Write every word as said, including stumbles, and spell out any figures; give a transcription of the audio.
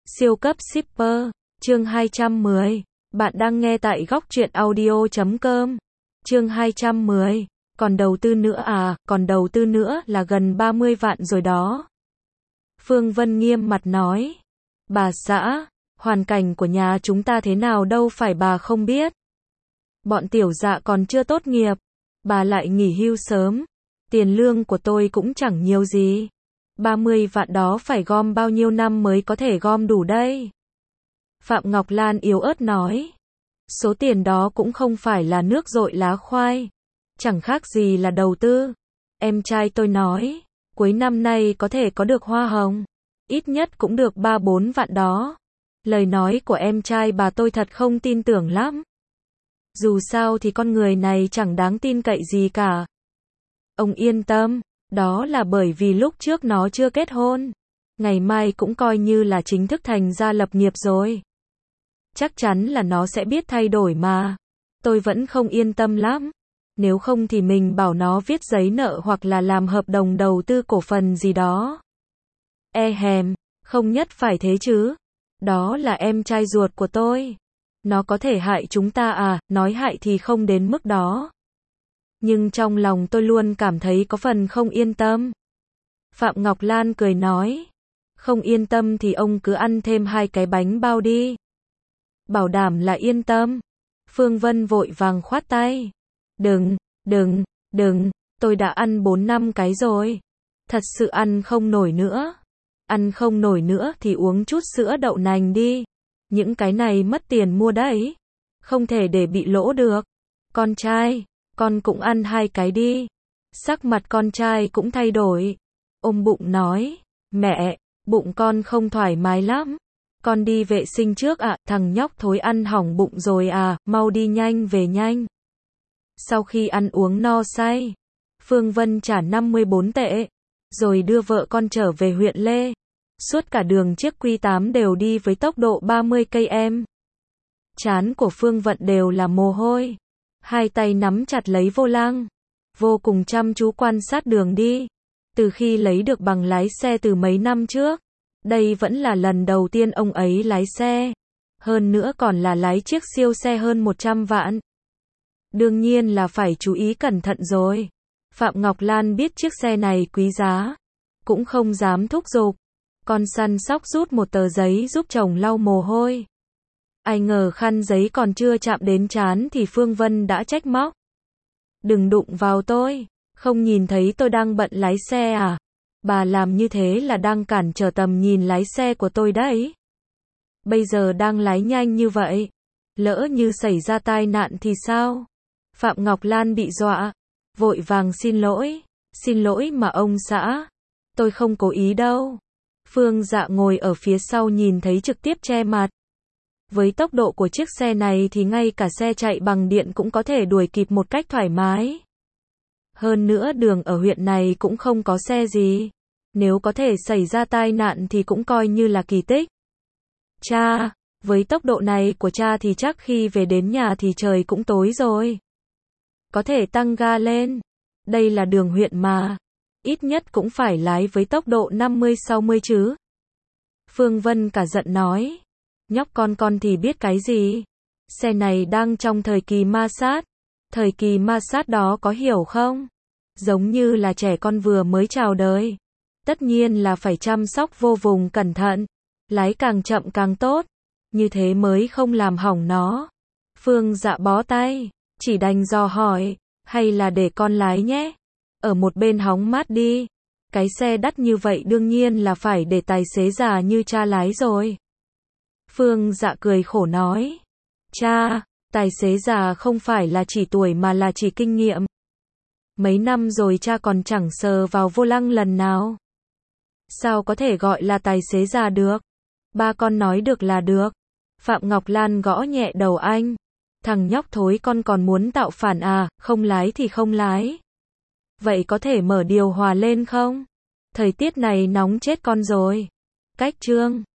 Siêu cấp shipper, chương hai trăm mười. Bạn đang nghe tại góc truyện audio chấm com. Chương hai trăm mười. Còn đầu tư nữa à, còn đầu tư nữa là gần ba mươi vạn rồi đó. Phương Vân nghiêm mặt nói. Bà xã, hoàn cảnh của nhà chúng ta thế nào đâu phải bà không biết. Bọn tiểu dạ còn chưa tốt nghiệp, bà lại nghỉ hưu sớm. Tiền lương của tôi cũng chẳng nhiều gì. ba mươi vạn đó phải gom bao nhiêu năm mới có thể gom đủ đây? Phạm Ngọc Lan yếu ớt nói. Số tiền đó cũng không phải là nước dội lá khoai. Chẳng khác gì là đầu tư. Em trai tôi nói, cuối năm nay có thể có được hoa hồng. Ít nhất cũng được ba bốn vạn đó. Lời nói của em trai bà tôi thật không tin tưởng lắm. Dù sao thì con người này chẳng đáng tin cậy gì cả. Ông yên tâm, đó là bởi vì lúc trước nó chưa kết hôn. Ngày mai cũng coi như là chính thức thành gia lập nghiệp rồi. Chắc chắn là nó sẽ biết thay đổi mà. Tôi vẫn không yên tâm lắm. Nếu không thì mình bảo nó viết giấy nợ hoặc là làm hợp đồng đầu tư cổ phần gì đó. E hèm, không nhất phải thế chứ. Đó là em trai ruột của tôi. Nó có thể hại chúng ta à, nói hại thì không đến mức đó. Nhưng trong lòng tôi luôn cảm thấy có phần không yên tâm. Phạm Ngọc Lan cười nói. Không yên tâm thì ông cứ ăn thêm hai cái bánh bao đi. Bảo đảm là yên tâm. Phương Vân vội vàng khoát tay. Đừng, đừng, đừng, tôi đã ăn bốn năm cái rồi. Thật sự ăn không nổi nữa. Ăn không nổi nữa thì uống chút sữa đậu nành đi. Những cái này mất tiền mua đấy. Không thể để bị lỗ được. Con trai, con cũng ăn hai cái đi. Sắc mặt con trai cũng thay đổi. Ôm bụng nói, mẹ, bụng con không thoải mái lắm. Con đi vệ sinh trước ạ, à, thằng nhóc thối ăn hỏng bụng rồi à, mau đi nhanh về nhanh. Sau khi ăn uống no say, Phương Vân trả năm mươi bốn tệ, rồi đưa vợ con trở về huyện Lê. Suốt cả đường chiếc Q tám đều đi với tốc độ ba mươi ki lô mét. Trán của Phương Vận đều là mồ hôi. Hai tay nắm chặt lấy vô lăng, vô cùng chăm chú quan sát đường đi. Từ khi lấy được bằng lái xe từ mấy năm trước, đây vẫn là lần đầu tiên ông ấy lái xe. Hơn nữa còn là lái chiếc siêu xe hơn một trăm vạn. Đương nhiên là phải chú ý cẩn thận rồi. Phạm Ngọc Lan biết chiếc xe này quý giá, cũng không dám thúc giục. Con săn sóc rút một tờ giấy giúp chồng lau mồ hôi. Ai ngờ khăn giấy còn chưa chạm đến trán thì Phương Vân đã trách móc. Đừng đụng vào tôi, không nhìn thấy tôi đang bận lái xe à? Bà làm như thế là đang cản trở tầm nhìn lái xe của tôi đấy. Bây giờ đang lái nhanh như vậy, lỡ như xảy ra tai nạn thì sao? Phạm Ngọc Lan bị dọa, vội vàng xin lỗi. Xin lỗi mà ông xã, tôi không cố ý đâu. Phương Dạ ngồi ở phía sau nhìn thấy trực tiếp che mặt. Với tốc độ của chiếc xe này thì ngay cả xe chạy bằng điện cũng có thể đuổi kịp một cách thoải mái. Hơn nữa đường ở huyện này cũng không có xe gì. Nếu có thể xảy ra tai nạn thì cũng coi như là kỳ tích. Cha, với tốc độ này của cha thì chắc khi về đến nhà thì trời cũng tối rồi. Có thể tăng ga lên. Đây là đường huyện mà. Ít nhất cũng phải lái với tốc độ năm mươi sáu mươi chứ. Phương Vân cả giận nói. Nhóc con con thì biết cái gì. Xe này đang trong thời kỳ ma sát. Thời kỳ ma sát đó có hiểu không? Giống như là trẻ con vừa mới chào đời. Tất nhiên là phải chăm sóc vô cùng cẩn thận. Lái càng chậm càng tốt. Như thế mới không làm hỏng nó. Phương Dạ bó tay. Chỉ đành dò hỏi. Hay là để con lái nhé. Ở một bên hóng mát đi. Cái xe đắt như vậy đương nhiên là phải để tài xế già như cha lái rồi. Phương Dạ cười khổ nói. Cha, tài xế già không phải là chỉ tuổi mà là chỉ kinh nghiệm. Mấy năm rồi cha còn chẳng sờ vào vô lăng lần nào. Sao có thể gọi là tài xế già được? Ba con nói được là được. Phạm Ngọc Lan gõ nhẹ đầu anh. Thằng nhóc thối con còn muốn tạo phản à, không lái thì không lái. Vậy có thể mở điều hòa lên không? Thời tiết này nóng chết con rồi. Cách chương.